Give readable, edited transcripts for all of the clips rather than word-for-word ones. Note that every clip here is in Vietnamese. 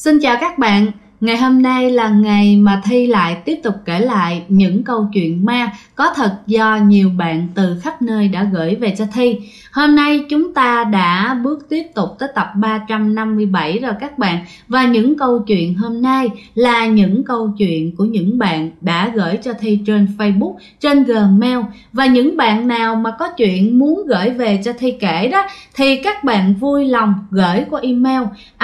Xin chào các bạn, ngày hôm nay là ngày mà Thi lại tiếp tục kể lại những câu chuyện ma có thật do nhiều bạn từ khắp nơi đã gửi về cho Thi. Hôm nay chúng ta đã bước tiếp tục tới tập 357 rồi các bạn. Và những câu chuyện hôm nay là những câu chuyện của những bạn đã gửi cho Thi trên Facebook, trên Gmail. Và những bạn nào mà có chuyện muốn gửi về cho Thi kể đó thì các bạn vui lòng gửi qua email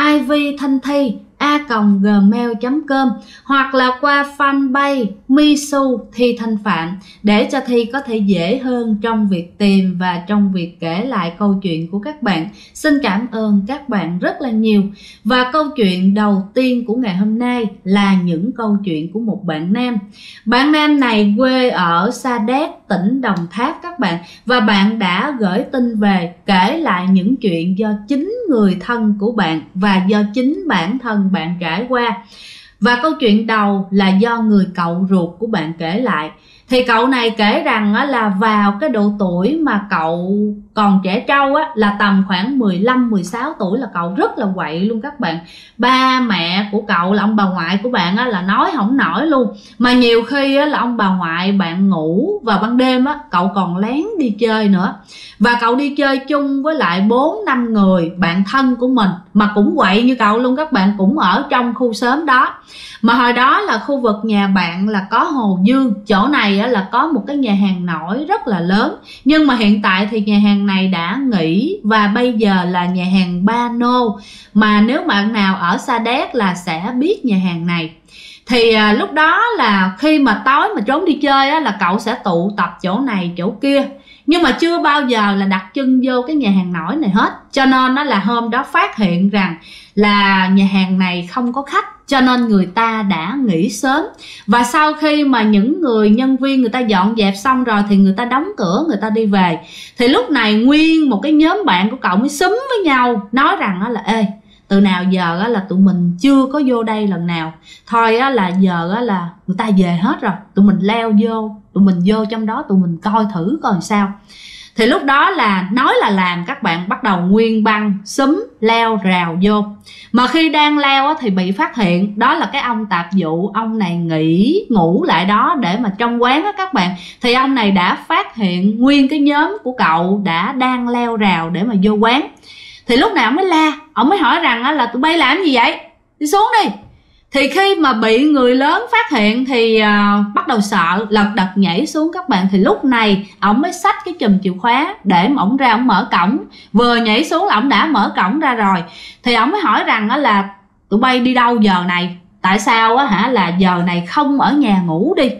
ivthanhthi@gmail.com hoặc là qua fanpage Misu Thi Thanh Phạm để cho Thi có thể dễ hơn trong việc tìm và trong việc kể lại câu chuyện của các bạn. Xin cảm ơn các bạn rất là nhiều. Và câu chuyện đầu tiên của ngày hôm nay là những câu chuyện của một bạn nam. Bạn nam này quê ở Sa Đéc, tỉnh Đồng Tháp các bạn. Và bạn đã gửi tin về kể lại những chuyện do chính người thân của bạn và do chính bản thân bạn trải qua. Và câu chuyện đầu là do người cậu ruột của bạn kể lại. Thì cậu này kể rằng là vào cái độ tuổi mà cậu còn trẻ trâu là tầm khoảng 15-16 tuổi là cậu rất là quậy luôn các bạn. Ba mẹ của cậu là ông bà ngoại của bạn là nói không nổi luôn. Mà nhiều khi là ông bà ngoại bạn ngủ vào ban đêm cậu còn lén đi chơi nữa. Và cậu đi chơi chung với lại 4-5 người bạn thân của mình mà cũng quậy như cậu luôn các bạn, cũng ở trong khu xóm đó. Mà hồi đó là khu vực nhà bạn là có Hồ Dương, chỗ này là có một cái nhà hàng nổi rất là lớn. Nhưng mà hiện tại thì nhà hàng này đã nghỉ và bây giờ là nhà hàng Ba Nô. Mà nếu bạn nào ở Sa Đéc là sẽ biết nhà hàng này. Thì lúc đó là khi mà tối mà trốn đi chơi là cậu sẽ tụ tập chỗ này chỗ kia. Nhưng mà chưa bao giờ là đặt chân vô cái nhà hàng nổi này hết. Cho nên là hôm đó phát hiện rằng là nhà hàng này không có khách, cho nên người ta đã nghỉ sớm. Và sau khi mà những người nhân viên người ta dọn dẹp xong rồi thì người ta đóng cửa, người ta đi về. Thì lúc này nguyên một cái nhóm bạn của cậu mới xúm với nhau nói rằng là ê, từ nào giờ là tụi mình chưa có vô đây lần nào, thôi là giờ là người ta về hết rồi, tụi mình leo vô, tụi mình vô trong đó tụi mình coi thử coi sao. Thì lúc đó là nói là làm, các bạn bắt đầu nguyên băng xúm leo rào vô. Mà khi đang leo thì bị phát hiện. Đó là cái ông tạp vụ, ông này nghỉ ngủ lại đó để mà trong quán các bạn. Thì ông này đã phát hiện nguyên cái nhóm của cậu đang leo rào để mà vô quán. Thì lúc nào ông mới la, ông mới hỏi rằng là tụi bay làm gì vậy, đi xuống đi. Thì khi mà bị người lớn phát hiện thì bắt đầu sợ, lật đật nhảy xuống các bạn. Thì lúc này ổng mới xách cái chùm chìa khóa để mà ổng ra ổng mở cổng. Vừa nhảy xuống là ổng đã mở cổng ra rồi. Thì ổng mới hỏi rằng là tụi bay đi đâu giờ này, tại sao là giờ này không ở nhà ngủ đi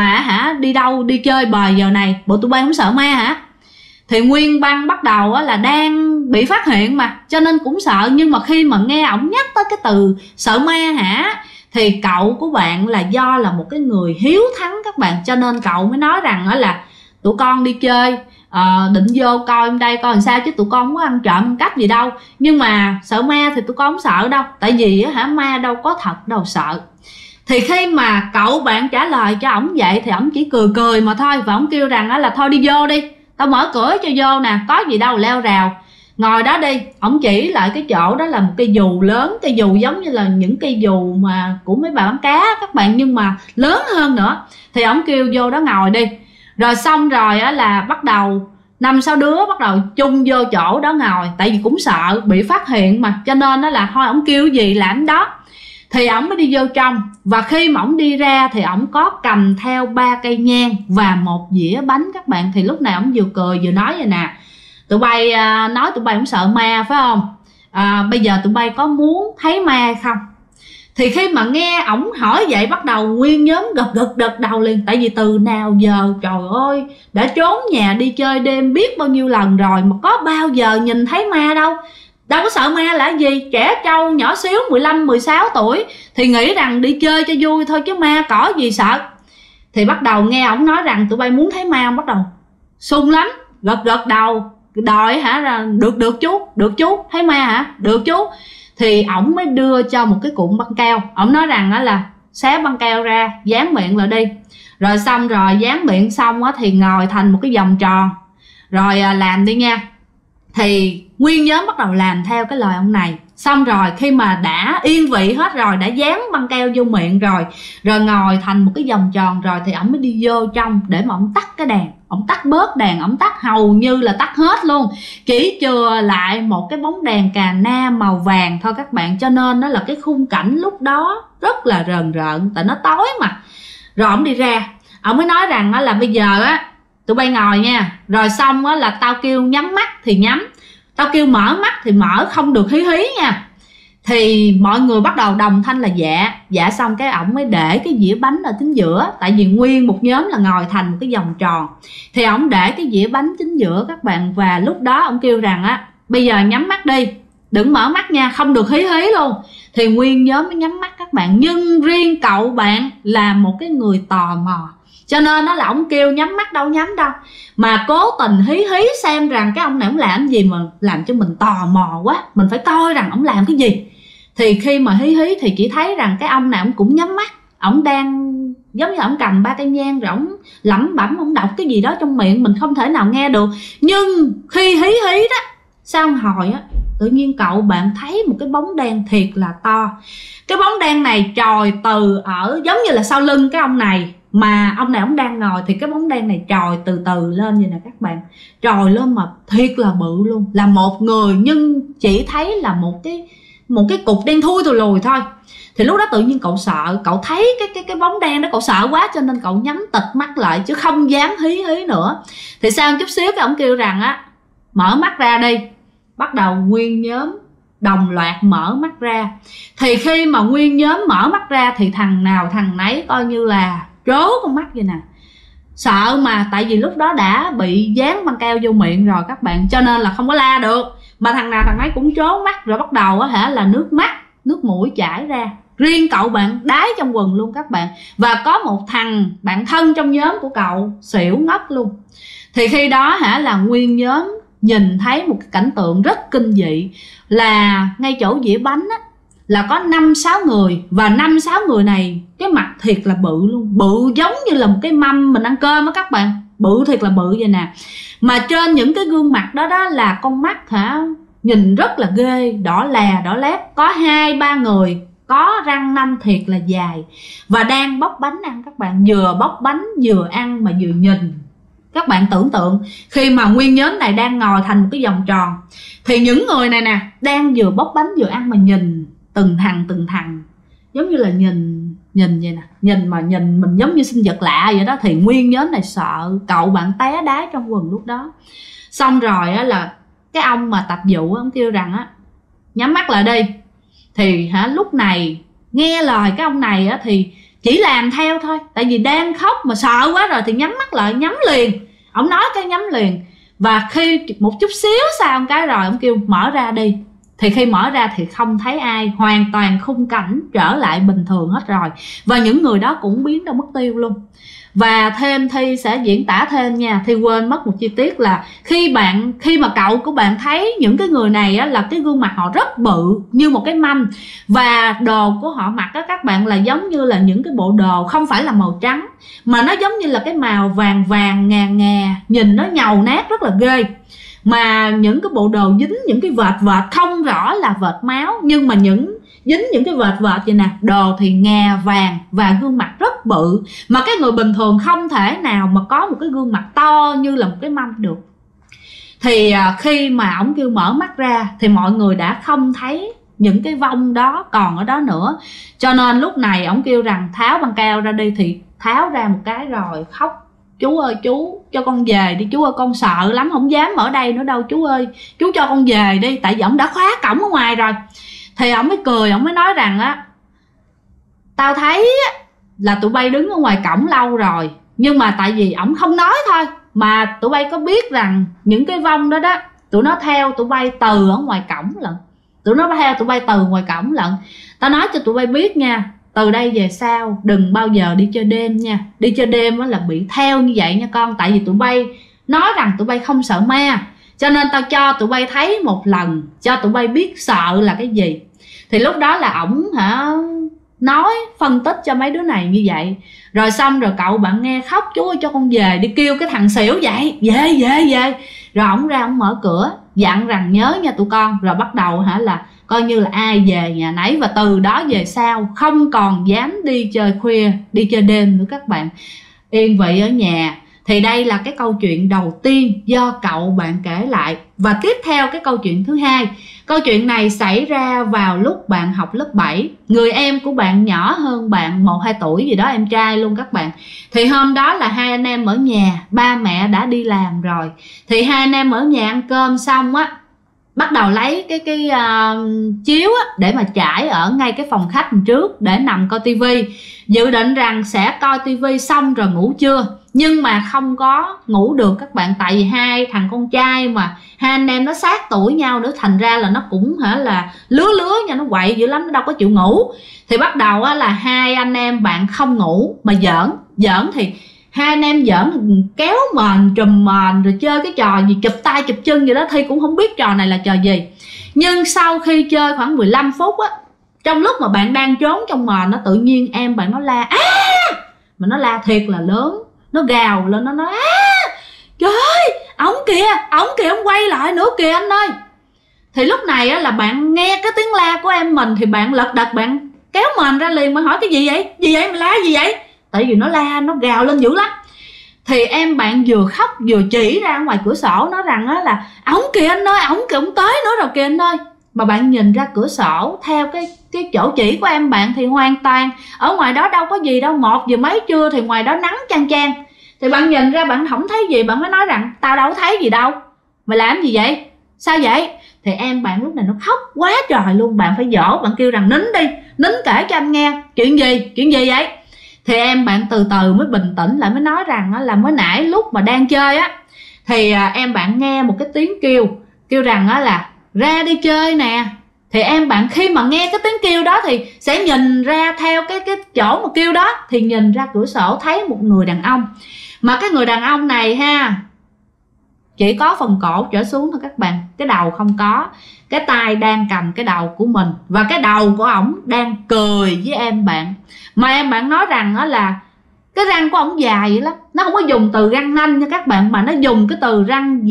mà đi đâu đi chơi bời giờ này, bộ tụi bay không sợ ma hả? Thì nguyên băng bắt đầu là đang bị phát hiện mà, cho nên cũng sợ. Nhưng mà khi mà nghe ổng nhắc tới cái từ sợ ma hả, thì cậu của bạn là do là một cái người hiếu thắng các bạn, cho nên cậu mới nói rằng là tụi con đi chơi, định vô coi em đây coi làm sao, chứ tụi con không có ăn trộm ăn cắp gì đâu. Nhưng mà sợ ma thì tụi con không sợ đâu, tại vì ma đâu có thật đâu sợ. Thì khi mà cậu bạn trả lời cho ổng vậy thì ổng chỉ cười cười mà thôi. Và ổng kêu rằng là thôi đi vô đi, tao mở cửa cho vô nè, có gì đâu leo rào, ngồi đó đi. Ổng chỉ lại cái chỗ đó là một cây dù lớn, cây dù giống như là những cây dù mà của mấy bà bán cá các bạn, nhưng mà lớn hơn nữa. Thì ổng kêu vô đó ngồi đi. Rồi xong rồi là bắt đầu 5-6 đứa bắt đầu chung vô chỗ đó ngồi. Tại vì cũng sợ bị phát hiện mà, cho nên là thôi ổng kêu gì làm đó. Thì ổng mới đi vô trong. Và khi mà ổng đi ra thì ổng có cầm theo 3 cây nhang và 1 dĩa bánh các bạn. Thì lúc này ổng vừa cười vừa nói vậy nè, tụi bay nói tụi bay không sợ ma phải không? Bây giờ tụi bay có muốn thấy ma hay không? Thì khi mà nghe ổng hỏi vậy, bắt đầu nguyên nhóm gật đầu liền. Tại vì từ nào giờ trời ơi, đã trốn nhà đi chơi đêm biết bao nhiêu lần rồi mà có bao giờ nhìn thấy ma đâu. Đâu có sợ ma là gì, trẻ trâu nhỏ xíu 15-16 tuổi thì nghĩ rằng đi chơi cho vui thôi chứ ma cỏ gì sợ. Thì bắt đầu nghe ổng nói rằng tụi bay muốn thấy ma, bắt đầu sung lắm, gật đầu đòi được chú thấy ma hả, được chú. Thì ổng mới đưa cho một cái cuộn băng keo. Ổng nói rằng là xé băng keo ra, dán miệng lại đi. Rồi xong rồi dán miệng xong thì ngồi thành một cái vòng tròn. Rồi làm đi nha. Thì nguyên nhóm bắt đầu làm theo cái lời ông này. Xong rồi khi mà đã yên vị hết rồi, đã dán băng keo vô miệng rồi ngồi thành một cái vòng tròn rồi, thì ổng mới đi vô trong để mà ổng tắt cái đèn. Ổng tắt bớt đèn, ổng tắt hầu như là tắt hết luôn, chỉ chừa lại một cái bóng đèn cà na màu vàng thôi các bạn. Cho nên nó là cái khung cảnh lúc đó rất là rờn rợn, tại nó tối mà. Rồi ổng đi ra, ổng mới nói rằng là bây giờ á tụi bay ngồi nha, rồi xong á là tao kêu nhắm mắt thì nhắm, tao kêu mở mắt thì mở, không được hí hí nha. Thì mọi người bắt đầu đồng thanh là dạ. Dạ xong cái ổng mới để cái dĩa bánh ở chính giữa, tại vì nguyên một nhóm là ngồi thành một cái vòng tròn, thì ổng để cái dĩa bánh chính giữa các bạn. Và lúc đó ổng kêu rằng á bây giờ nhắm mắt đi, đừng mở mắt nha, không được hí hí luôn. Thì nguyên nhóm mới nhắm mắt các bạn, nhưng riêng cậu bạn là một cái người tò mò, cho nên nó là ổng kêu nhắm mắt đâu nhắm đâu, mà cố tình hí hí xem rằng cái ông này ổng làm gì mà làm cho mình tò mò quá, mình phải coi rằng ổng làm cái gì. Thì khi mà hí hí thì chỉ thấy rằng cái ông này ổng cũng nhắm mắt, ổng đang giống như ổng cầm 3 cây nhang rồi ổng lẩm bẩm, ổng đọc cái gì đó trong miệng, mình không thể nào nghe được. Nhưng khi hí hí đó, sau một hồi á, tự nhiên cậu bạn thấy một cái bóng đen thiệt là to. Cái bóng đen này trồi từ ở giống như là sau lưng cái ông này, mà ông này ông đang ngồi, thì cái bóng đen này trồi từ từ lên vậy nè các bạn, trồi lên mà thiệt là bự luôn, là một người nhưng chỉ thấy là một cái cục đen thui thùi lùi thôi. Thì lúc đó tự nhiên cậu sợ, cậu thấy cái bóng đen đó, cậu sợ quá cho nên cậu nhắm tịt mắt lại chứ không dám hí hí nữa. Thì sau một chút xíu cái ông kêu rằng á mở mắt ra đi. Bắt đầu nguyên nhóm đồng loạt mở mắt ra. Thì khi mà nguyên nhóm mở mắt ra thì thằng nào thằng nấy coi như là trố con mắt vậy nè, sợ mà, tại vì lúc đó đã bị dán băng keo vô miệng rồi các bạn, cho nên là không có la được, mà thằng nào thằng nấy cũng trố mắt. Rồi bắt đầu á là nước mắt nước mũi chảy ra, riêng cậu bạn đái trong quần luôn các bạn. Và có một thằng bạn thân trong nhóm của cậu xỉu ngất luôn. Thì khi đó là nguyên nhóm nhìn thấy một cái cảnh tượng rất kinh dị, là ngay chỗ dĩa bánh á, là có 5-6 người, và 5-6 người này cái mặt thiệt là bự luôn, bự giống như là một cái mâm mình ăn cơm á các bạn, bự thiệt là bự vậy nè. Mà trên những cái gương mặt đó là con mắt nhìn rất là ghê, đỏ lè đỏ lét. Có 2-3 người có răng nanh thiệt là dài, và đang bóc bánh ăn các bạn, vừa bóc bánh vừa ăn mà vừa nhìn. Các bạn tưởng tượng khi mà nguyên nhóm này đang ngồi thành một cái vòng tròn, thì những người này nè đang vừa bóc bánh vừa ăn mà nhìn từng thằng, giống như là nhìn vậy nè, nhìn mình giống như sinh vật lạ vậy đó. Thì nguyên nhóm này sợ, cậu bạn té đái trong quần lúc đó. Xong rồi á là cái ông mà tập vụ ông kêu rằng á nhắm mắt lại đi. Thì lúc này nghe lời cái ông này á thì chỉ làm theo thôi, tại vì đang khóc mà sợ quá rồi thì nhắm mắt lại, nhắm liền. Ông nói cái nhắm liền. Và khi một chút xíu sau cái rồi ông kêu mở ra đi. Thì khi mở ra thì không thấy ai, hoàn toàn khung cảnh trở lại bình thường hết rồi. Và những người đó cũng biến đâu mất tiêu luôn. Và thêm Thi sẽ diễn tả thêm nha, Thi quên mất một chi tiết là khi mà cậu của bạn thấy những cái người này á, là cái gương mặt họ rất bự như một cái mâm, và đồ của họ mặc á các bạn là giống như là những cái bộ đồ không phải là màu trắng, mà nó giống như là cái màu vàng vàng ngà, nhìn nó nhầu nát rất là ghê. Mà những cái bộ đồ dính những cái vệt không rõ là vệt máu, nhưng mà dính những cái vệt vậy nè, đồ thì ngà vàng và gương mặt rất bự, mà cái người bình thường không thể nào mà có một cái gương mặt to như là một cái mâm được. Thì khi mà ổng kêu mở mắt ra thì mọi người đã không thấy những cái vong đó còn ở đó nữa, cho nên lúc này ổng kêu rằng tháo băng keo ra đi. Thì tháo ra một cái rồi khóc: chú ơi chú cho con về đi chú ơi, con sợ lắm không dám ở đây nữa đâu chú ơi, chú cho con về đi. Tại vì ổng đã khóa cổng ở ngoài rồi. Thì ổng mới cười, ổng mới nói rằng á tao thấy là tụi bay đứng ở ngoài cổng lâu rồi, nhưng mà tại vì ổng không nói thôi, mà tụi bay có biết rằng những cái vong đó đó, tụi nó theo tụi bay từ ở ngoài cổng lận, tụi nó theo tụi bay từ ngoài cổng lận. Tao nói cho tụi bay biết nha, từ đây về sau đừng bao giờ đi chơi đêm nha. Đi chơi đêm là bị theo như vậy nha con. Tại vì tụi bay nói rằng tụi bay không sợ ma, cho nên tao cho tụi bay thấy một lần, cho tụi bay biết sợ là cái gì. Thì lúc đó là ổng nói phân tích cho mấy đứa này như vậy. Rồi xong rồi cậu bạn nghe khóc: chú ơi cho con về đi, kêu cái thằng xỉu dậy về. Rồi ổng ra ổng mở cửa dặn rằng nhớ nha tụi con, rồi bắt đầu là coi như là ai về nhà nấy, và từ đó về sau không còn dám đi chơi khuya, đi chơi đêm nữa các bạn, yên vị ở nhà. Thì đây là cái câu chuyện đầu tiên do cậu bạn kể lại. Và tiếp theo cái câu chuyện thứ hai. Câu chuyện này xảy ra vào lúc bạn học lớp 7. Người em của bạn nhỏ hơn bạn 1-2 tuổi gì đó, em trai luôn các bạn. Thì hôm đó là hai anh em ở nhà, ba mẹ đã đi làm rồi. Thì hai anh em ở nhà ăn cơm xong á, bắt đầu lấy cái chiếu á, để mà trải ở ngay cái phòng khách trước để nằm coi tivi. Dự định rằng sẽ coi tivi xong rồi ngủ trưa, nhưng mà không có ngủ được các bạn. Tại vì hai thằng con trai mà hai anh em nó sát tuổi nhau nữa, thành ra là nó cũng là lứa nha, nó quậy dữ lắm, nó đâu có chịu ngủ. Thì bắt đầu là hai anh em bạn không ngủ mà giỡn. Thì hai anh em giỡn kéo mền, trùm mền, rồi chơi cái trò gì chụp tay chụp chân gì đó. Thi cũng không biết trò này là trò gì. Nhưng sau khi chơi khoảng 15 phút á, trong lúc mà bạn đang trốn trong mền, nó tự nhiên em bạn nó la mà nó la thiệt là lớn, nó gào lên, nó nói trời ơi, ổng kìa, ổng quay lại nữa kìa anh ơi. Thì lúc này á, là bạn nghe cái tiếng la của em mình, thì bạn lật đật bạn kéo mền ra liền, mà hỏi cái gì vậy mà la gì vậy? Tại vì nó la, nó gào lên dữ lắm. Thì em bạn vừa khóc vừa chỉ ra ngoài cửa sổ, nói rằng á là ổng kìa anh ơi, ổng tới nữa rồi kìa anh ơi. Mà bạn nhìn ra cửa sổ theo cái chỗ chỉ của em bạn thì hoàn toàn ở ngoài đó đâu có gì đâu. 1 giờ mấy trưa thì ngoài đó nắng chang chang. Thì bạn nhìn ra bạn không thấy gì, bạn mới nói rằng tao đâu có thấy gì đâu, mày làm gì vậy, sao vậy? Thì em bạn lúc này nó khóc quá trời luôn. Bạn phải dỗ, bạn kêu rằng nín đi, nín kể cho anh nghe, chuyện gì vậy? Thì em bạn từ từ mới bình tĩnh lại, mới nói rằng là mới nãy lúc mà đang chơi á, thì em bạn nghe một cái tiếng kêu rằng là ra đi chơi nè. Thì em bạn khi mà nghe cái tiếng kêu đó thì sẽ nhìn ra theo cái chỗ mà kêu đó, thì nhìn ra cửa sổ thấy một người đàn ông. Mà cái người đàn ông này chỉ có phần cổ trở xuống thôi các bạn, cái đầu không có. Cái tay đang cầm cái đầu của mình, và cái đầu của ổng đang cười với em bạn. Mà em bạn nói rằng là cái răng của ổng dài vậy lắm. Nó không có dùng từ răng nanh nha các bạn, mà nó dùng cái từ răng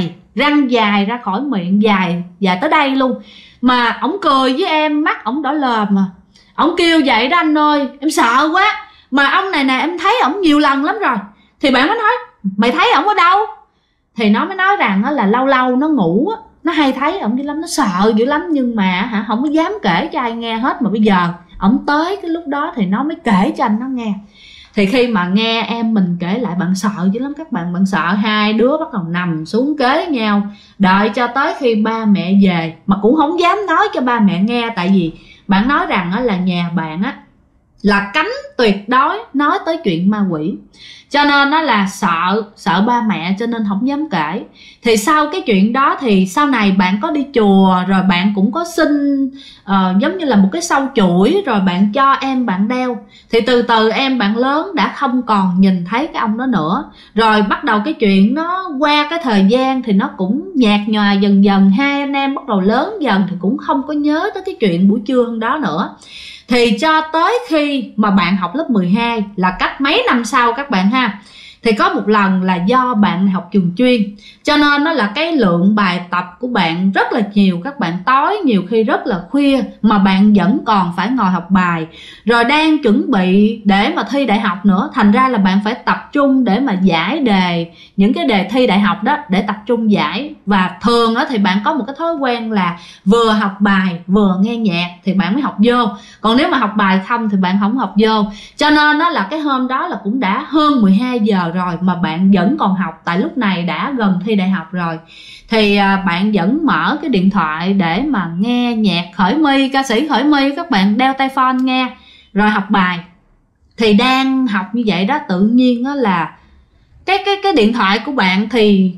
dài ra khỏi miệng, dài tới đây luôn. Mà ổng cười với em, mắt ổng đỏ lờm mà. Ổng kêu vậy đó anh ơi, em sợ quá. Mà ông này nè, em thấy ổng nhiều lần lắm rồi. Thì bạn mới nói mày thấy ổng ở đâu? Thì nó mới nói rằng là lâu lâu nó ngủ á, nó hay thấy ổng dữ lắm, nó sợ dữ lắm, nhưng mà không có dám kể cho ai nghe hết. Mà bây giờ ổng tới cái lúc đó thì nó mới kể cho anh nó nghe. Thì khi mà nghe em mình kể lại, bạn sợ dữ lắm các bạn. Bạn sợ hai đứa bắt đầu nằm xuống kế nhau, đợi cho tới khi ba mẹ về, mà cũng không dám nói cho ba mẹ nghe. Tại vì bạn nói rằng là nhà bạn là cấm tuyệt đối nói tới chuyện ma quỷ, cho nên nó là sợ ba mẹ, cho nên không dám kể. Thì sau cái chuyện đó thì sau này bạn có đi chùa, rồi bạn cũng có xin giống như là một cái sâu chuỗi, rồi bạn cho em bạn đeo. Thì từ từ em bạn lớn đã không còn nhìn thấy cái ông đó nữa. Rồi bắt đầu cái chuyện nó qua cái thời gian thì nó cũng nhạt nhòa dần dần. Hai anh em bắt đầu lớn dần thì cũng không có nhớ tới cái chuyện buổi trưa hôm đó nữa. Thì cho tới khi mà bạn học lớp 12 là cách mấy năm sau các bạn ha. Thì có một lần là do bạn học trường chuyên, cho nên nó là cái lượng bài tập của bạn rất là nhiều các bạn. Tối nhiều khi rất là khuya mà bạn vẫn còn phải ngồi học bài, rồi đang chuẩn bị để mà thi đại học nữa. Thành ra là bạn phải tập trung để mà giải đề, những cái đề thi đại học đó để tập trung giải. Và thường thì bạn có một cái thói quen là vừa học bài vừa nghe nhạc thì bạn mới học vô. Còn nếu mà học bài không thì bạn không học vô. Cho nên đó là cái hôm đó là cũng đã hơn 12 giờ rồi mà bạn vẫn còn học. Tại lúc này đã gần thi đại học rồi. Thì bạn vẫn mở cái điện thoại để mà nghe nhạc Khởi My, ca sĩ Khởi My. Các bạn đeo tai phone nghe rồi học bài. Thì đang học như vậy đó, tự nhiên đó là cái điện thoại của bạn thì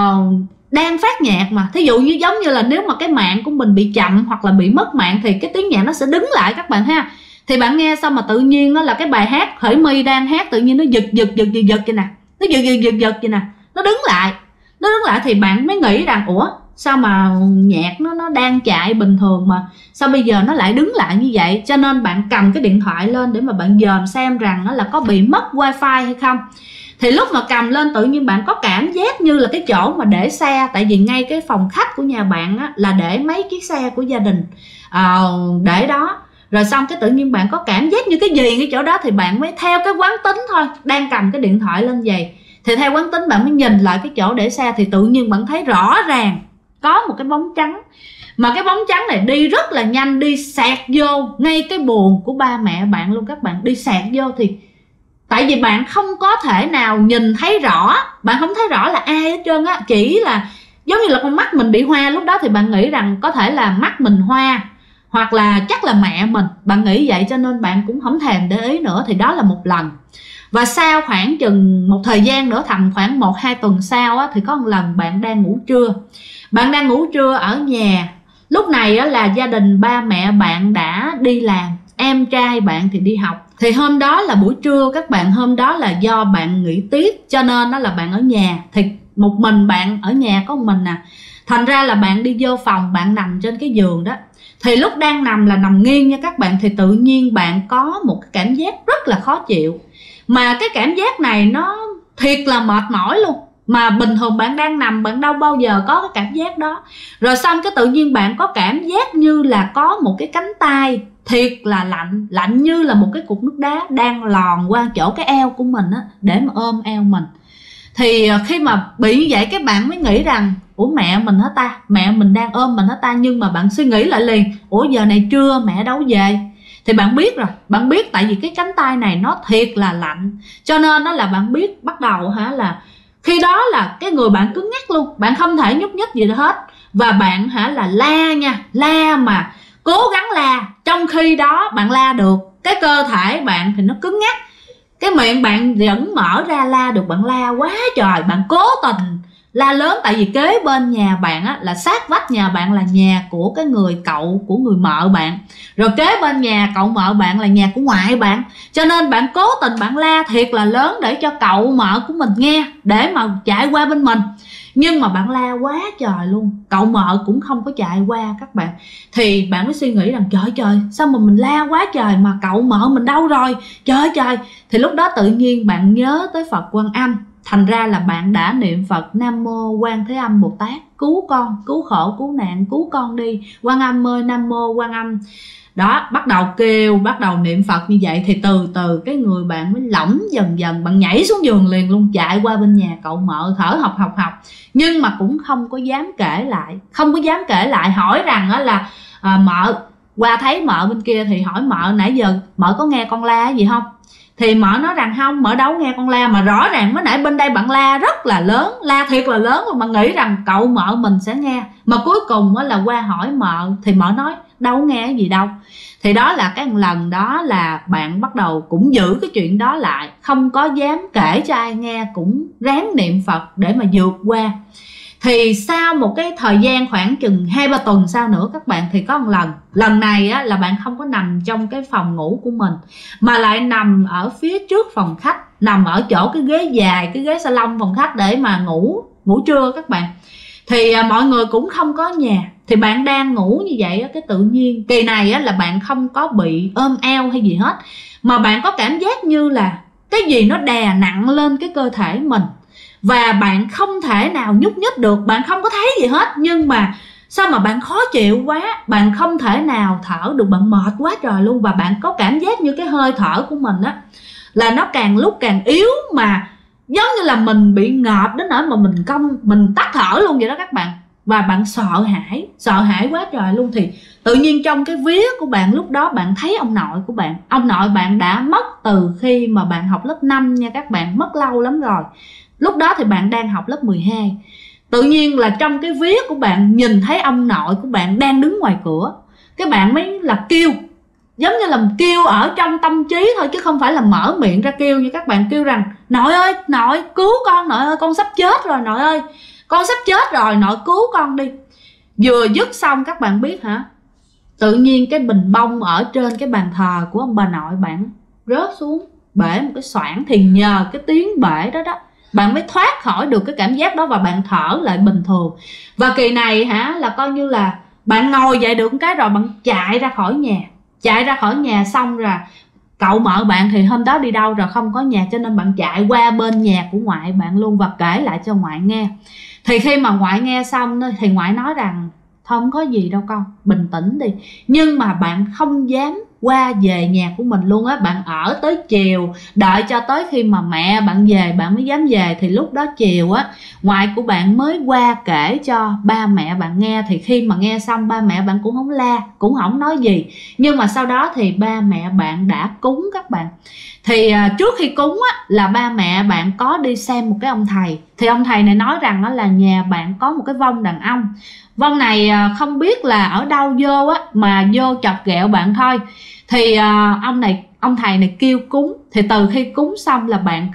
đang phát nhạc mà. Thí dụ như giống như là nếu mà cái mạng của mình bị chậm hoặc là bị mất mạng thì cái tiếng nhạc nó sẽ đứng lại các bạn ha. Thì bạn nghe xong mà tự nhiên đó là cái bài hát Khởi My đang hát, tự nhiên nó giật vậy nè. Nó giật vậy nè, nó đứng lại thì bạn mới nghĩ rằng ủa sao mà nhạc nó đang chạy bình thường mà sao bây giờ nó lại đứng lại như vậy. Cho nên bạn cầm cái điện thoại lên để mà bạn dòm xem rằng nó là có bị mất wifi hay không. Thì lúc mà cầm lên tự nhiên bạn có cảm giác như là cái chỗ mà để xe, tại vì ngay cái phòng khách của nhà bạn á, là để mấy chiếc xe của gia đình để đó. Rồi xong cái tự nhiên bạn có cảm giác như cái gì cái chỗ đó, thì bạn mới theo cái quán tính thôi, đang cầm cái điện thoại lên vậy thì theo quán tính bạn mới nhìn lại cái chỗ để xe, thì tự nhiên bạn thấy rõ ràng có một cái bóng trắng, mà cái bóng trắng này đi rất là nhanh, đi xẹt vô ngay cái buồng của ba mẹ bạn luôn các bạn, đi xẹt vô. Thì tại vì bạn không có thể nào nhìn thấy rõ, bạn không thấy rõ là ai hết trơn á, chỉ là giống như là con mắt mình bị hoa. Lúc đó thì bạn nghĩ rằng có thể là mắt mình hoa, hoặc là chắc là mẹ mình, bạn nghĩ vậy cho nên bạn cũng không thèm để ý nữa. Thì đó là một lần. Và sau khoảng chừng một thời gian nữa, tầm khoảng 1-2 tuần sau á, thì có một lần bạn đang ngủ trưa. Bạn đang ngủ trưa ở nhà. Lúc này á, là gia đình ba mẹ bạn đã đi làm, em trai bạn thì đi học. Thì hôm đó là buổi trưa các bạn, hôm đó là do bạn nghỉ tiết cho nên đó là bạn ở nhà. Thì một mình bạn ở nhà có một mình nè. Thành ra là bạn đi vô phòng, bạn nằm trên cái giường đó. Thì lúc đang nằm là nằm nghiêng nha các bạn, thì tự nhiên bạn có một cái cảm giác rất là khó chịu. Mà cái cảm giác này nó thiệt là mệt mỏi luôn. Mà bình thường bạn đang nằm bạn đâu bao giờ có cái cảm giác đó. Rồi xong cái tự nhiên bạn có cảm giác như là có một cái cánh tay thiệt là lạnh, lạnh như là một cái cục nước đá đang lòn qua chỗ cái eo của mình á, để mà ôm eo mình. Thì khi mà bị như vậy các bạn mới nghĩ rằng ủa mẹ mình hả ta, mẹ mình đang ôm mình hả ta. Nhưng mà bạn suy nghĩ lại liền, ủa giờ này trưa mẹ đâu về. Thì bạn biết rồi, bạn biết tại vì cái cánh tay này nó thiệt là lạnh, cho nên đó là bạn biết bắt đầu là khi đó là cái người bạn cứng ngắc luôn, bạn không thể nhúc nhích gì hết. Và bạn là la nha, la mà cố gắng la. Trong khi đó bạn la được, cái cơ thể bạn thì nó cứng ngắc, cái miệng bạn vẫn mở ra la được. Bạn la quá trời, bạn cố tình la lớn. Tại vì kế bên nhà bạn á, là sát vách nhà bạn là nhà của cái người cậu của người mợ bạn, rồi kế bên nhà cậu mợ bạn là nhà của ngoại bạn. Cho nên bạn cố tình bạn la thiệt là lớn để cho cậu mợ của mình nghe, để mà chạy qua bên mình. Nhưng mà bạn la quá trời luôn, cậu mợ cũng không có chạy qua các bạn. Thì bạn mới suy nghĩ rằng trời trời, sao mà mình la quá trời mà cậu mợ mình đâu rồi, trời trời. Thì lúc đó tự nhiên bạn nhớ tới Phật Quan Âm. Thành ra là bạn đã niệm Phật Nam Mô Quan Thế Âm Bồ Tát, cứu con, cứu khổ, cứu nạn, cứu con đi. Quan Âm ơi, Nam Mô Quan Âm. Đó, bắt đầu kêu, bắt đầu niệm Phật như vậy. Thì từ từ cái người bạn mới lỏng dần dần. Bạn nhảy xuống giường liền luôn, chạy qua bên nhà cậu mợ, thở học. Nhưng mà cũng không có dám kể lại, không có dám kể lại. Hỏi rằng là mợ, qua thấy mợ bên kia thì hỏi mợ nãy giờ mợ có nghe con la gì không. Thì mợ nói rằng không, mợ đâu nghe con la, mà rõ ràng mới nãy bên đây bạn la rất là lớn, la thiệt là lớn luôn. Mà nghĩ rằng cậu mợ mình sẽ nghe. Mà cuối cùng là qua hỏi mợ thì mợ nói đâu nghe cái gì đâu. Thì đó là cái lần đó là bạn bắt đầu cũng giữ cái chuyện đó lại, không có dám kể cho ai nghe, cũng ráng niệm Phật để mà vượt qua. Thì sau một cái thời gian khoảng chừng 2-3 tuần sau nữa các bạn, thì có một lần này á, là bạn không có nằm trong cái phòng ngủ của mình, mà lại nằm ở phía trước phòng khách, nằm ở chỗ cái ghế dài, cái ghế salon phòng khách để mà ngủ trưa các bạn. Thì mọi người cũng không có nhà. Thì bạn đang ngủ như vậy á, cái tự nhiên kỳ này á, là bạn không có bị ôm eo hay gì hết, mà bạn có cảm giác như là cái gì nó đè nặng lên cái cơ thể mình. Và bạn không thể nào nhúc nhích được, bạn không có thấy gì hết. Nhưng mà sao mà bạn khó chịu quá, bạn không thể nào thở được, bạn mệt quá trời luôn. Và bạn có cảm giác như cái hơi thở của mình á, là nó càng lúc càng yếu, mà giống như là mình bị ngợp đến nỗi mà mình tắt thở luôn vậy đó các bạn. Và bạn sợ hãi quá trời luôn. Thì tự nhiên trong cái vía của bạn lúc đó bạn thấy ông nội của bạn. Ông nội bạn đã mất từ khi mà bạn học lớp 5 nha các bạn, mất lâu lắm rồi. Lúc đó thì bạn đang học lớp 12. Tự nhiên là trong cái vía của bạn nhìn thấy ông nội của bạn đang đứng ngoài cửa. Cái bạn mới là kêu, giống như là kêu ở trong tâm trí thôi, chứ không phải là mở miệng ra kêu. Như các bạn kêu rằng nội ơi, nội cứu con, nội ơi con sắp chết rồi, nội ơi con sắp chết rồi, nội cứu con đi. Vừa dứt xong các bạn biết hả, tự nhiên cái bình bông ở trên cái bàn thờ của ông bà nội bạn rớt xuống, bể một cái xoảng. Thì nhờ cái tiếng bể đó bạn mới thoát khỏi được cái cảm giác đó, và bạn thở lại bình thường. Và kỳ này là coi như là bạn ngồi dậy được cái rồi bạn chạy ra khỏi nhà xong rồi cậu mợ bạn thì hôm đó đi đâu rồi không có nhà, cho nên bạn chạy qua bên nhà của ngoại bạn luôn và kể lại cho ngoại nghe. Thì khi mà ngoại nghe xong thì ngoại nói rằng không có gì đâu con, bình tĩnh đi. Nhưng mà bạn không dám qua về nhà của mình luôn á, bạn ở tới chiều, đợi cho tới khi mà mẹ bạn về bạn mới dám về. Thì lúc đó chiều á, ngoại của bạn mới qua kể cho ba mẹ bạn nghe. Thì khi mà nghe xong ba mẹ bạn cũng không la, cũng không nói gì. Nhưng mà sau đó thì ba mẹ bạn đã cúng các bạn. Thì trước khi cúng á, là ba mẹ bạn có đi xem một cái ông thầy. Thì ông thầy này nói rằng á, là nhà bạn có một cái vong đàn ông. Vong này không biết là ở đâu vô á, mà vô chọc ghẹo bạn thôi. Thì ông thầy này kêu cúng. Thì từ khi cúng xong là bạn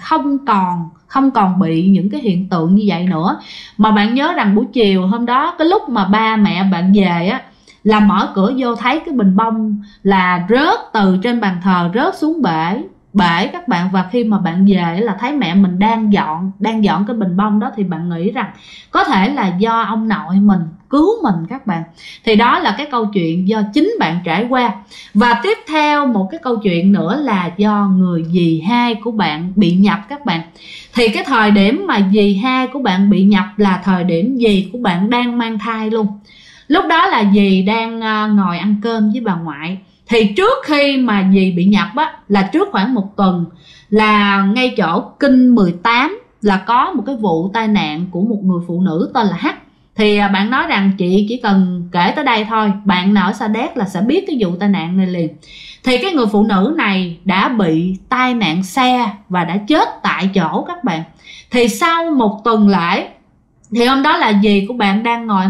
không còn bị những cái hiện tượng như vậy nữa. Mà bạn nhớ rằng buổi chiều hôm đó, cái lúc mà ba mẹ bạn về á, là mở cửa vô thấy cái bình bông là rớt từ trên bàn thờ rớt xuống bể các bạn. Và khi mà bạn về là thấy mẹ mình đang dọn cái bình bông đó, thì bạn nghĩ rằng có thể là do ông nội mình cứu mình các bạn. Thì đó là cái câu chuyện do chính bạn trải qua. Và tiếp theo một cái câu chuyện nữa là do người dì hai của bạn bị nhập các bạn. Thì cái thời điểm mà dì hai của bạn bị nhập là thời điểm dì của bạn đang mang thai luôn. Lúc đó là dì đang ngồi ăn cơm với bà ngoại. Thì trước khi mà dì bị nhập á, là trước khoảng 1 tuần, là ngay chỗ kinh 18 là có một cái vụ tai nạn của một người phụ nữ tên là H. Thì bạn nói rằng chị chỉ cần kể tới đây thôi, bạn nào ở Sa Đéc là sẽ biết cái vụ tai nạn này liền. Thì cái người phụ nữ này đã bị tai nạn xe và đã chết tại chỗ các bạn. Thì sau 1 tuần lễ, thì hôm đó là dì của bạn đang ngồi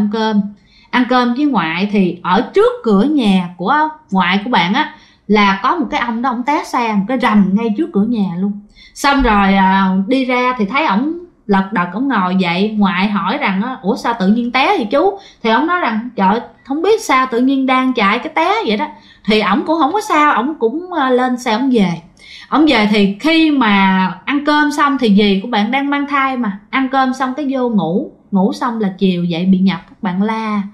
ăn cơm với ngoại. Thì ở trước cửa nhà của ngoại của bạn á, là có một cái ông đó, ông té xe một cái rầm ngay trước cửa nhà luôn. Xong rồi đi ra thì thấy ổng lật đật, ổng ngồi dậy. Ngoại hỏi rằng ủa sao tự nhiên té thì chú? Thì ổng nói rằng trời, không biết sao tự nhiên đang chạy cái té vậy đó. Thì ổng cũng không có sao, ổng cũng lên xe ổng về. Ổng về thì khi mà ăn cơm xong, thì dì của bạn đang mang thai mà, ăn cơm xong cái vô ngủ xong là chiều dậy bị nhập. Các bạn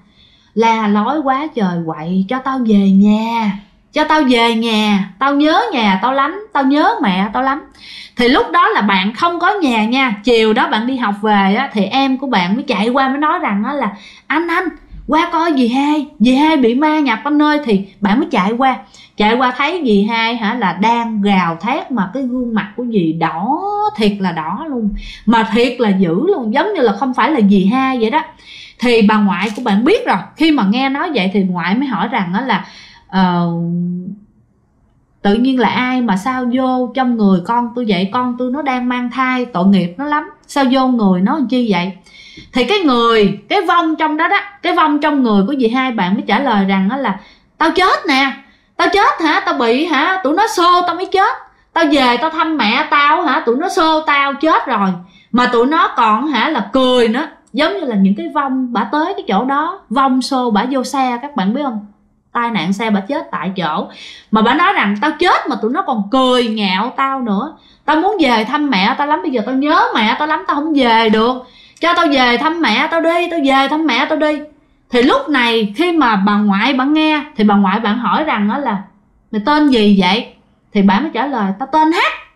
la lối quá trời quậy, cho tao về nhà, cho tao về nhà, tao nhớ nhà tao lắm, tao nhớ mẹ tao lắm. Thì lúc đó là bạn không có nhà nha. Chiều đó bạn đi học về á, thì em của bạn mới chạy qua mới nói rằng á là anh qua coi dì hai bị ma nhập anh ơi. Thì bạn mới chạy qua thấy dì hai là đang gào thét, mà cái gương mặt của dì đỏ, thiệt là đỏ luôn, mà thiệt là dữ luôn, giống như là không phải là dì hai vậy đó. Thì bà ngoại của bạn biết rồi. Khi mà nghe nói vậy thì ngoại mới hỏi rằng đó là tự nhiên là ai mà sao vô trong người con tôi vậy? Con tôi nó đang mang thai, tội nghiệp nó lắm, sao vô người nó làm chi vậy? Thì cái vong trong đó cái vong trong người của dì hai bạn mới trả lời rằng đó là tao chết nè, tao chết tao bị tụi nó xô tao mới chết. Tao về tao thăm mẹ tao tụi nó xô tao chết rồi, mà tụi nó còn là cười nữa. Giống như là những cái vong bả tới cái chỗ đó, vong xô bả vô xe, các bạn biết không? Tai nạn xe bả chết tại chỗ. Mà bả nói rằng tao chết mà tụi nó còn cười nhạo tao nữa. Tao muốn về thăm mẹ tao lắm, bây giờ tao nhớ mẹ tao lắm, tao không về được, cho tao về thăm mẹ tao đi, tao về thăm mẹ tao đi. Thì lúc này khi mà bà ngoại bạn nghe, thì bà ngoại bạn hỏi rằng đó là mày tên gì vậy? Thì bà mới trả lời tao tên H.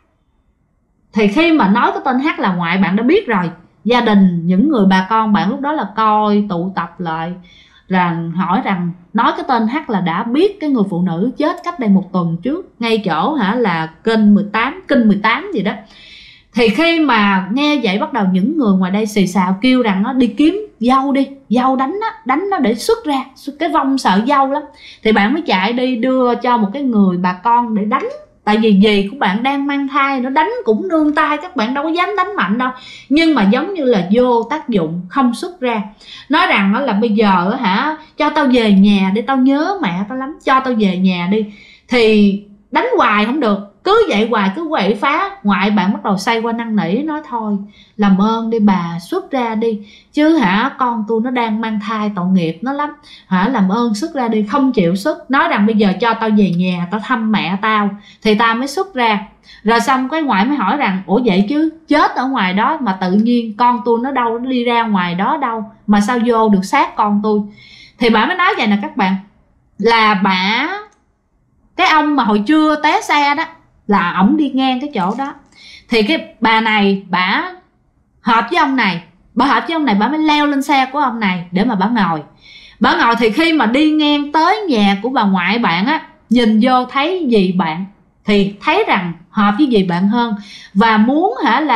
Thì khi mà nói cái tên H là ngoại bạn đã biết rồi. Gia đình, những người bà con bạn lúc đó là coi tụ tập lại, rằng hỏi rằng nói cái tên H là đã biết cái người phụ nữ chết cách đây 1 tuần trước, ngay chỗ là kinh 18 gì đó. Thì khi mà nghe vậy, bắt đầu những người ngoài đây xì xào kêu rằng nó đi kiếm dâu đi, dâu đánh nó để xuất ra, cái vong sợ dâu lắm. Thì bạn mới chạy đi đưa cho một cái người bà con để đánh. Tại vì dì của bạn đang mang thai, nó đánh cũng nương tay, các bạn đâu có dám đánh mạnh đâu. Nhưng mà giống như là vô tác dụng, không xuất ra. Nói rằng đó là bây giờ cho tao về nhà để tao nhớ mẹ tao lắm, cho tao về nhà đi. Thì đánh hoài không được, cứ vậy hoài, cứ quậy phá. Ngoại bạn bắt đầu xoay qua năn nỉ, nói thôi làm ơn đi bà, xuất ra đi chứ con tôi nó đang mang thai, tội nghiệp nó lắm, làm ơn xuất ra đi. Không chịu xuất, nói rằng bây giờ cho tao về nhà, tao thăm mẹ tao thì tao mới xuất ra. Rồi xong cái ngoại mới hỏi rằng ủa vậy chứ chết ở ngoài đó mà tự nhiên con tôi nó đâu, nó đi ra ngoài đó đâu mà sao vô được xác con tôi? Thì bà mới nói vậy nè các bạn, là cái ông mà hồi trưa té xe đó, là ổng đi ngang cái chỗ đó. Thì cái bà này bả hợp với ông này, bà mới leo lên xe của ông này để mà bả ngồi. Bả ngồi thì khi mà đi ngang tới nhà của bà ngoại bạn á, nhìn vô thấy dì bạn thì thấy rằng hợp với dì bạn hơn, và muốn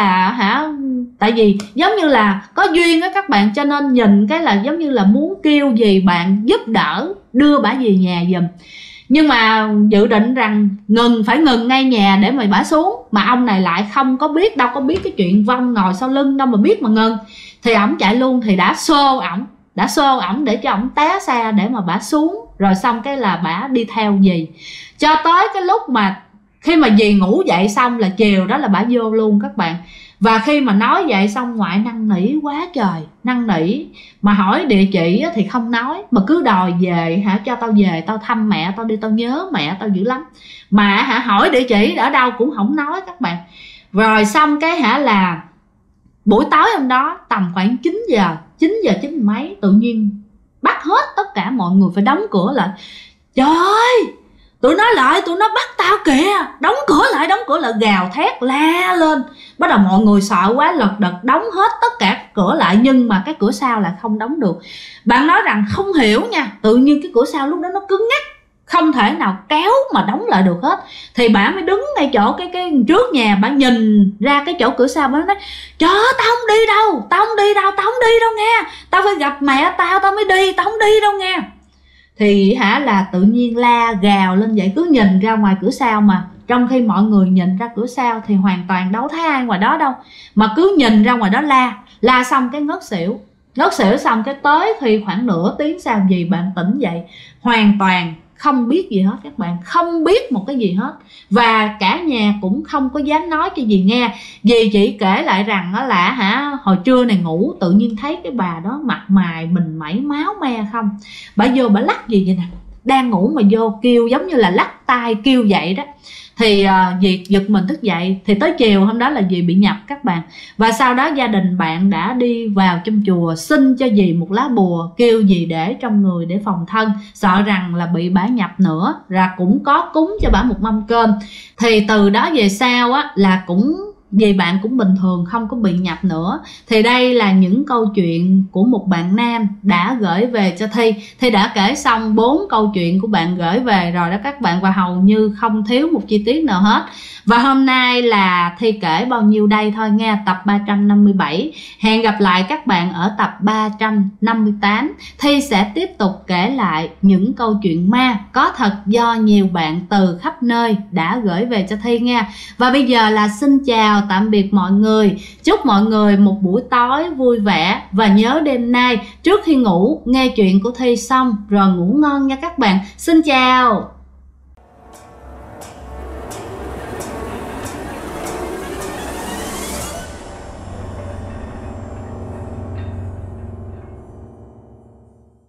tại vì giống như là có duyên á các bạn, cho nên nhìn cái là giống như là muốn kêu dì bạn giúp đỡ đưa bả về nhà giùm. Nhưng mà dự định rằng phải ngừng ngay nhà để mà bả xuống, mà ông này lại không có biết, đâu có biết cái chuyện Vong ngồi sau lưng đâu mà biết mà ngừng. Thì ổng chạy luôn, thì đã xô ổng để cho ổng té xe để mà bả xuống, rồi xong cái là bả đi theo dì cho tới cái lúc mà khi mà dì ngủ dậy xong là chiều đó là bả vô luôn các bạn. Và khi mà nói vậy xong ngoại năn nỉ quá trời, năn nỉ mà hỏi địa chỉ thì không nói, mà cứ đòi về, cho tao về tao thăm mẹ tao đi, tao nhớ mẹ tao dữ lắm. Mà hỏi địa chỉ ở đâu cũng không nói các bạn. Rồi xong cái là buổi tối hôm đó tầm khoảng 9 giờ mấy, tự nhiên bắt hết tất cả mọi người phải đóng cửa lại. Trời ơi, tụi nó bắt tao kìa, đóng cửa lại, gào thét la lên. Bắt đầu mọi người sợ quá, lật đật đóng hết tất cả cửa lại, nhưng mà cái cửa sau lại không đóng được. Bạn nói rằng không hiểu nha, tự nhiên cái cửa sau lúc đó nó cứng ngắc, không thể nào kéo mà đóng lại được hết. Thì bà mới đứng ngay chỗ cái trước nhà, bà nhìn ra cái chỗ cửa sau, bà nói trời ơi, tao không đi đâu nghe, tao phải gặp mẹ tao mới đi, tao không đi đâu nghe. Thì là tự nhiên la gào lên vậy, cứ nhìn ra ngoài cửa sau, mà trong khi mọi người nhìn ra cửa sau thì hoàn toàn đâu thấy ai ngoài đó đâu, mà cứ nhìn ra ngoài đó la xong cái ngất xỉu xong cái tới thì khoảng nửa tiếng sau gì bạn tỉnh dậy, hoàn toàn không biết gì hết các bạn, không biết một cái gì hết. Và cả nhà cũng không có dám nói cho dì nghe. Dì chỉ kể lại rằng đó là hồi trưa này ngủ tự nhiên thấy cái bà đó mặt mày mình mẩy máu me không. Bà vô bà lắc gì vậy nè, đang ngủ mà vô kêu giống như là lắc tay kêu vậy đó. Thì dì giật mình thức dậy. Thì tới chiều hôm đó là dì bị nhập các bạn. Và sau đó gia đình bạn đã đi vào trong chùa xin cho dì một lá bùa, kêu dì để trong người để phòng thân, sợ rằng là bị bả nhập nữa. Và cũng có cúng cho bả một mâm cơm. Thì từ đó về sau á là cũng vì bạn cũng bình thường, không có bị nhập nữa. Thì đây là những câu chuyện của một bạn nam đã gửi về cho Thi. Thi đã kể xong 4 câu chuyện của bạn gửi về rồi đó các bạn, và hầu như không thiếu một chi tiết nào hết. Và hôm nay là Thi kể bao nhiêu đây thôi nghe, tập 357. Hẹn gặp lại các bạn ở tập 358. Thi sẽ tiếp tục kể lại những câu chuyện ma có thật do nhiều bạn từ khắp nơi đã gửi về cho Thi nha. Và bây giờ là xin chào tạm biệt mọi người. Chúc mọi người một buổi tối vui vẻ. Và nhớ đêm nay trước khi ngủ nghe chuyện của Thi xong rồi ngủ ngon nha các bạn. Xin chào.